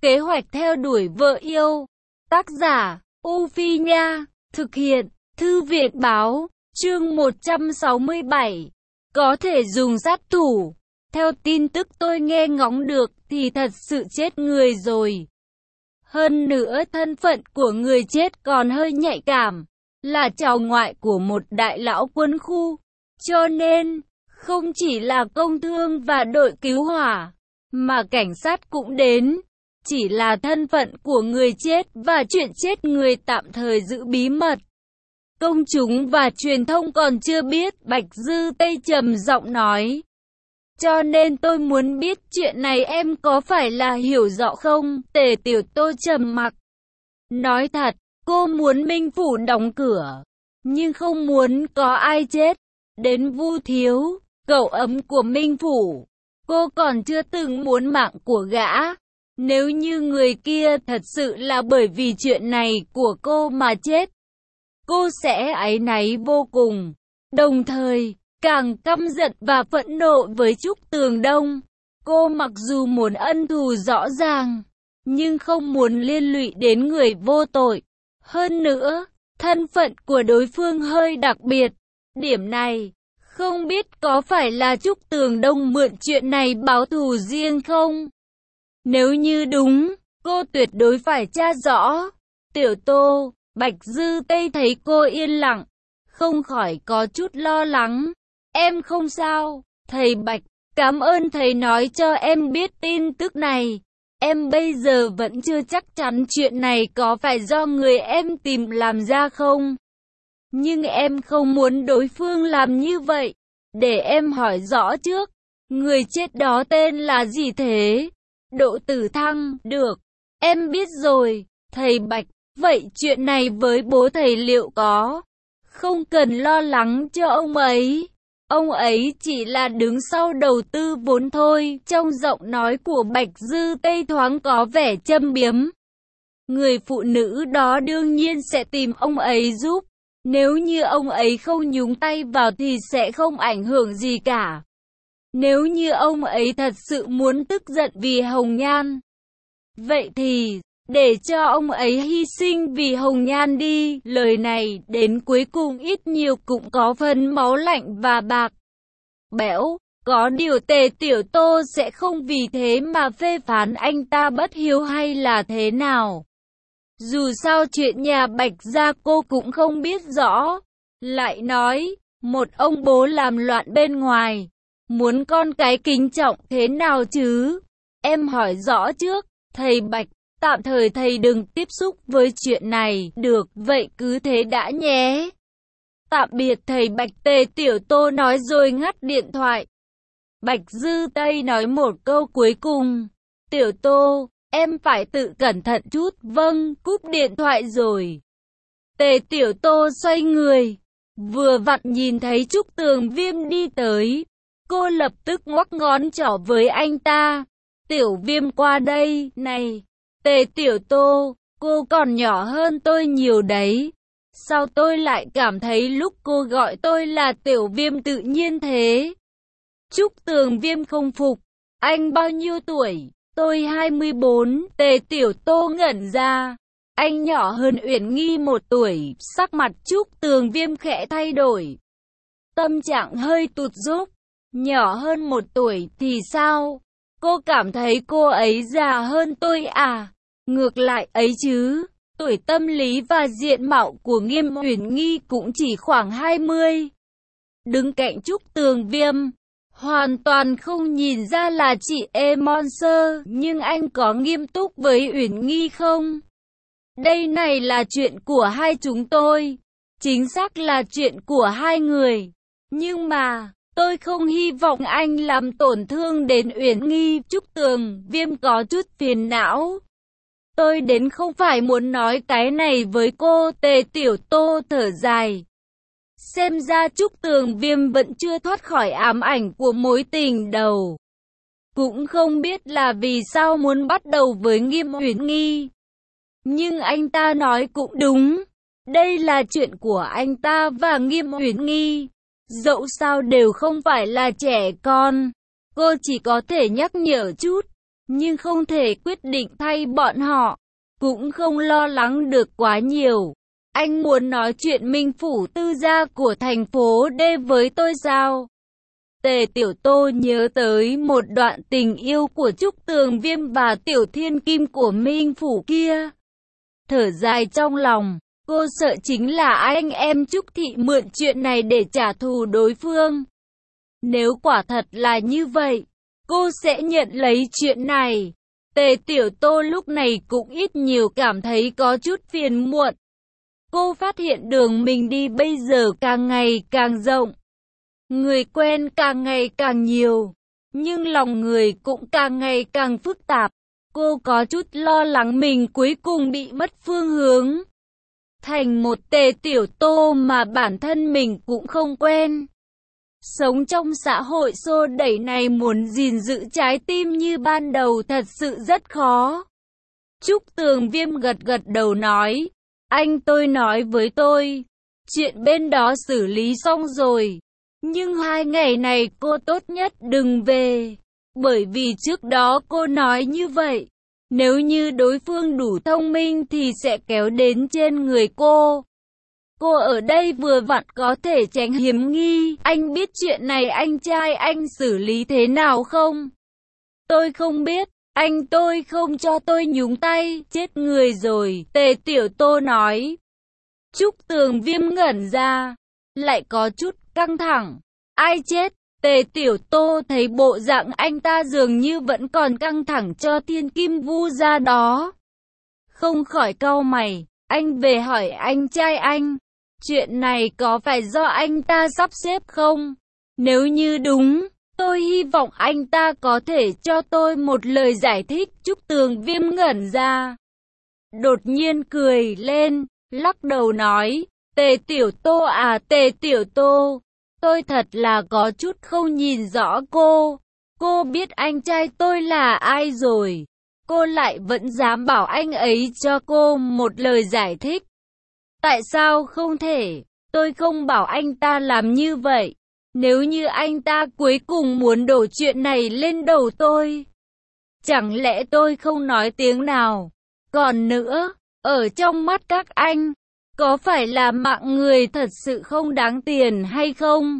Kế hoạch theo đuổi vợ yêu. Tác giả, U Phi Nha. Thực hiện, Thư viện Báo. Chương 167. Có thể dùng sát thủ. Theo tin tức tôi nghe ngóng được thì thật sự chết người rồi. Hơn nữa thân phận của người chết còn hơi nhạy cảm. Là cháu ngoại của một đại lão quân khu. Cho nên, không chỉ là công thương và đội cứu hỏa, mà cảnh sát cũng đến. Chỉ là thân phận của người chết và chuyện chết người tạm thời giữ bí mật. Công chúng và truyền thông còn chưa biết, Bạch Dư Tây trầm giọng nói. Cho nên tôi muốn biết chuyện này em có phải là hiểu rõ không? Tề Tiểu Tô trầm mặc. Nói thật, cô muốn Minh Phủ đóng cửa, nhưng không muốn có ai chết. Đến Vu Thiếu, cậu ấm của Minh Phủ, cô còn chưa từng muốn mạng của gã. Nếu như người kia thật sự là bởi vì chuyện này của cô mà chết, cô sẽ áy náy vô cùng. Đồng thời, càng căm giận và phẫn nộ với Trúc Tường Đông. Cô mặc dù muốn ân thù rõ ràng, nhưng không muốn liên lụy đến người vô tội. Hơn nữa, thân phận của đối phương hơi đặc biệt. Điểm này, không biết có phải là Trúc Tường Đông mượn chuyện này báo thù riêng không? Nếu như đúng, cô tuyệt đối phải tra rõ. Tiểu Tô, Bạch Dư Tây thấy cô yên lặng, không khỏi có chút lo lắng. Em không sao, thầy Bạch, cảm ơn thầy nói cho em biết tin tức này. Em bây giờ vẫn chưa chắc chắn chuyện này có phải do người em tìm làm ra không. Nhưng em không muốn đối phương làm như vậy. Để em hỏi rõ trước, người chết đó tên là gì thế? Đỗ Tử Thăng. Được, em biết rồi, thầy Bạch. Vậy chuyện này với bố thầy liệu có? Không cần lo lắng cho ông ấy. Ông ấy chỉ là đứng sau đầu tư vốn thôi. Trong giọng nói của Bạch Dư Tây thoáng có vẻ châm biếm. Người phụ nữ đó đương nhiên sẽ tìm ông ấy giúp. Nếu như ông ấy không nhúng tay vào thì sẽ không ảnh hưởng gì cả. Nếu như ông ấy thật sự muốn tức giận vì Hồng Nhan, vậy thì để cho ông ấy hy sinh vì Hồng Nhan đi. Lời này đến cuối cùng ít nhiều cũng có phần máu lạnh và bạc bẽo. Có điều Tề Tiểu Tô sẽ không vì thế mà phê phán anh ta bất hiếu hay là thế nào. Dù sao chuyện nhà Bạch gia cô cũng không biết rõ. Lại nói, một ông bố làm loạn bên ngoài, muốn con cái kính trọng thế nào chứ? Em hỏi rõ trước, thầy Bạch, tạm thời thầy đừng tiếp xúc với chuyện này. Được, vậy cứ thế đã nhé. Tạm biệt thầy Bạch, Tề Tiểu Tô nói rồi ngắt điện thoại. Bạch Dư Tây nói một câu cuối cùng. Tiểu Tô, em phải tự cẩn thận chút. Vâng, cúp điện thoại rồi. Tề Tiểu Tô xoay người, vừa vặn nhìn thấy Trúc Tường Viêm đi tới. Cô lập tức ngoắc ngón trỏ với anh ta. Tiểu Viêm qua đây. Này, Tề Tiểu Tô, cô còn nhỏ hơn tôi nhiều đấy. Sao tôi lại cảm thấy lúc cô gọi tôi là Tiểu Viêm tự nhiên thế? Trúc Tường Viêm không phục. Anh bao nhiêu tuổi? Tôi 24. Tề Tiểu Tô ngẩn ra. Anh nhỏ hơn Uyển Nghi 1 tuổi. Sắc mặt Trúc Tường Viêm khẽ thay đổi. Tâm trạng hơi tụt dốc. Nhỏ hơn 1 tuổi thì sao? Cô cảm thấy cô ấy già hơn tôi à? Ngược lại ấy chứ. Tuổi tâm lý và diện mạo của Nghiêm Uyển Nghi cũng chỉ khoảng 20. Đứng cạnh Trúc Tường Viêm, hoàn toàn không nhìn ra là chị Monster. Nhưng anh có nghiêm túc với Uyển Nghi không? Đây này là chuyện của hai chúng tôi. Chính xác là chuyện của hai người. Nhưng mà, tôi không hy vọng anh làm tổn thương đến Uyển Nghi. Trúc Tường Viêm có chút phiền não. Tôi đến không phải muốn nói cái này với cô. Tề Tiểu Tô thở dài. Xem ra Trúc Tường Viêm vẫn chưa thoát khỏi ám ảnh của mối tình đầu. Cũng không biết là vì sao muốn bắt đầu với Nghiêm Uyển Nghi. Nhưng anh ta nói cũng đúng. Đây là chuyện của anh ta và Nghiêm Uyển Nghi. Dẫu sao đều không phải là trẻ con. Cô chỉ có thể nhắc nhở chút. nhưng không thể quyết định thay bọn họ, cũng không lo lắng được quá nhiều. Anh muốn nói chuyện Minh Phủ Tư gia của thành phố D với tôi sao? Tề Tiểu Tô nhớ tới một đoạn tình yêu của Trúc Tường Viêm và Tiểu Thiên Kim của Minh Phủ kia. Thở dài trong lòng, cô sợ chính là anh em Trúc Thị mượn chuyện này để trả thù đối phương. Nếu quả thật là như vậy, cô sẽ nhận lấy chuyện này. Tề Tiểu Tô lúc này cũng ít nhiều cảm thấy có chút phiền muộn. Cô phát hiện đường mình đi bây giờ càng ngày càng rộng. Người quen càng ngày càng nhiều, nhưng lòng người cũng càng ngày càng phức tạp. Cô có chút lo lắng mình cuối cùng bị mất phương hướng. Thành một Tề Tiểu Tô mà bản thân mình cũng không quen. Sống trong xã hội xô đẩy này muốn gìn giữ trái tim như ban đầu thật sự rất khó. Trúc Tường Viêm gật gật đầu nói, anh tôi nói với tôi, chuyện bên đó xử lý xong rồi. Nhưng 2 ngày này cô tốt nhất đừng về, bởi vì trước đó cô nói như vậy. Nếu như đối phương đủ thông minh thì sẽ kéo đến trên người cô. Cô ở đây vừa vặn có thể tránh hiểm nghi. Anh biết chuyện này anh trai anh xử lý thế nào không? Tôi không biết, anh tôi không cho tôi nhúng tay, chết người rồi, Tề Tiểu Tô nói. Trúc Tường Viêm ngẩn ra, lại có chút căng thẳng. Ai chết? Tề Tiểu Tô thấy bộ dạng anh ta dường như vẫn còn căng thẳng cho Thiên Kim Vu gia đó. Không khỏi cau mày, anh về hỏi anh trai anh. Chuyện này có phải do anh ta sắp xếp không? Nếu như đúng, tôi hy vọng anh ta có thể cho tôi một lời giải thích. Trúc Tường Viêm ngẩn ra, đột nhiên cười lên, lắc đầu nói, Tề Tiểu Tô à, Tề Tiểu Tô, tôi thật là có chút không nhìn rõ cô. Cô biết anh trai tôi là ai rồi, cô lại vẫn dám bảo anh ấy cho cô một lời giải thích. Tại sao không thể? Tôi không bảo anh ta làm như vậy. Nếu như anh ta cuối cùng muốn đổ chuyện này lên đầu tôi, chẳng lẽ tôi không nói tiếng nào? Còn nữa, ở trong mắt các anh, có phải là mạng người thật sự không đáng tiền hay không?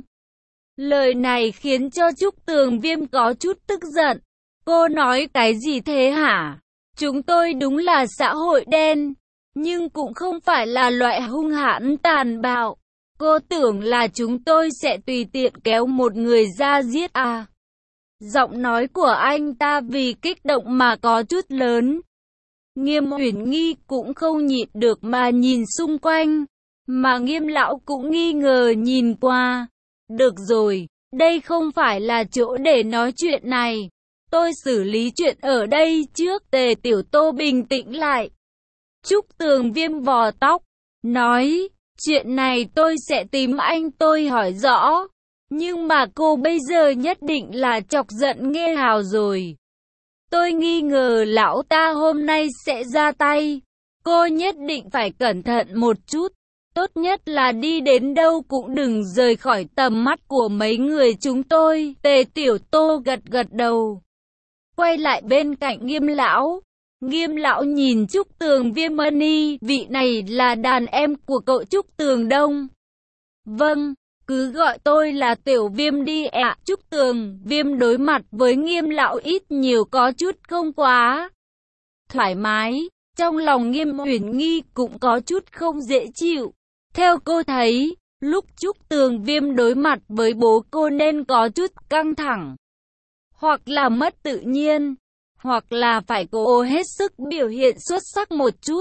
Lời này khiến cho Trúc Tường Viêm có chút tức giận. Cô nói cái gì thế hả? Chúng tôi đúng là xã hội đen, nhưng cũng không phải là loại hung hãn tàn bạo. Cô tưởng là chúng tôi sẽ tùy tiện kéo một người ra giết à? Giọng nói của anh ta vì kích động mà có chút lớn. Nghiêm Uyển Nghi cũng không nhịn được mà nhìn xung quanh, mà Nghiêm lão cũng nghi ngờ nhìn qua. Được rồi, đây không phải là chỗ để nói chuyện này. Tôi xử lý chuyện ở đây trước. Tề Tiểu Tô bình tĩnh lại. Trúc Tường Viêm vò tóc, nói, chuyện này tôi sẽ tìm anh tôi hỏi rõ. Nhưng mà cô bây giờ nhất định là chọc giận Nghê Hào rồi. Tôi nghi ngờ lão ta hôm nay sẽ ra tay. Cô nhất định phải cẩn thận một chút. Tốt nhất là đi đến đâu cũng đừng rời khỏi tầm mắt của mấy người chúng tôi. Tề Tiểu Tô gật gật đầu, quay lại bên cạnh Nghiêm lão. Nghiêm lão nhìn Trúc Tường Viêm Mani, vị này là đàn em của cậu Trúc Tường Đông. Vâng, cứ gọi tôi là Tiểu Viêm đi ạ. Trúc Tường Viêm đối mặt với Nghiêm lão ít nhiều có chút không quá thoải mái. Trong lòng Nghiêm Uyển Nghi cũng có chút không dễ chịu. Theo cô thấy, lúc Trúc Tường Viêm đối mặt với bố cô nên có chút căng thẳng, hoặc là mất tự nhiên, hoặc là phải cố hết sức biểu hiện xuất sắc một chút.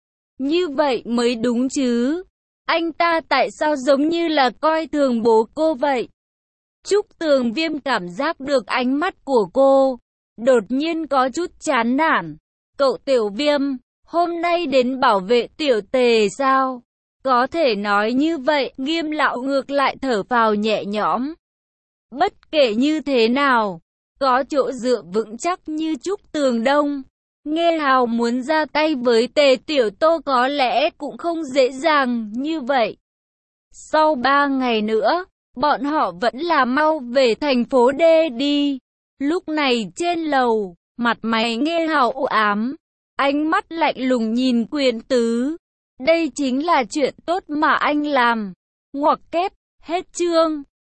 Như vậy mới đúng chứ. Anh ta tại sao giống như là coi thường bố cô vậy? Trúc Tường Viêm cảm giác được ánh mắt của cô, đột nhiên có chút chán nản. Cậu Tiểu Viêm, hôm nay đến bảo vệ Tiểu Tề sao? Có thể nói như vậy. Nghiêm lão ngược lại thở phào nhẹ nhõm. Bất kể như thế nào, có chỗ dựa vững chắc như Trúc Tường Đông, Nghê Hào muốn ra tay với Tề Tiểu Tô có lẽ cũng không dễ dàng như vậy. Sau 3 ngày nữa, bọn họ vẫn là mau về thành phố D đi. Lúc này trên lầu, Mặt mày nghe hào u ám, ánh mắt lạnh lùng nhìn Quyến Tứ. Đây chính là chuyện tốt mà anh làm. Ngoặc kép, hết chương.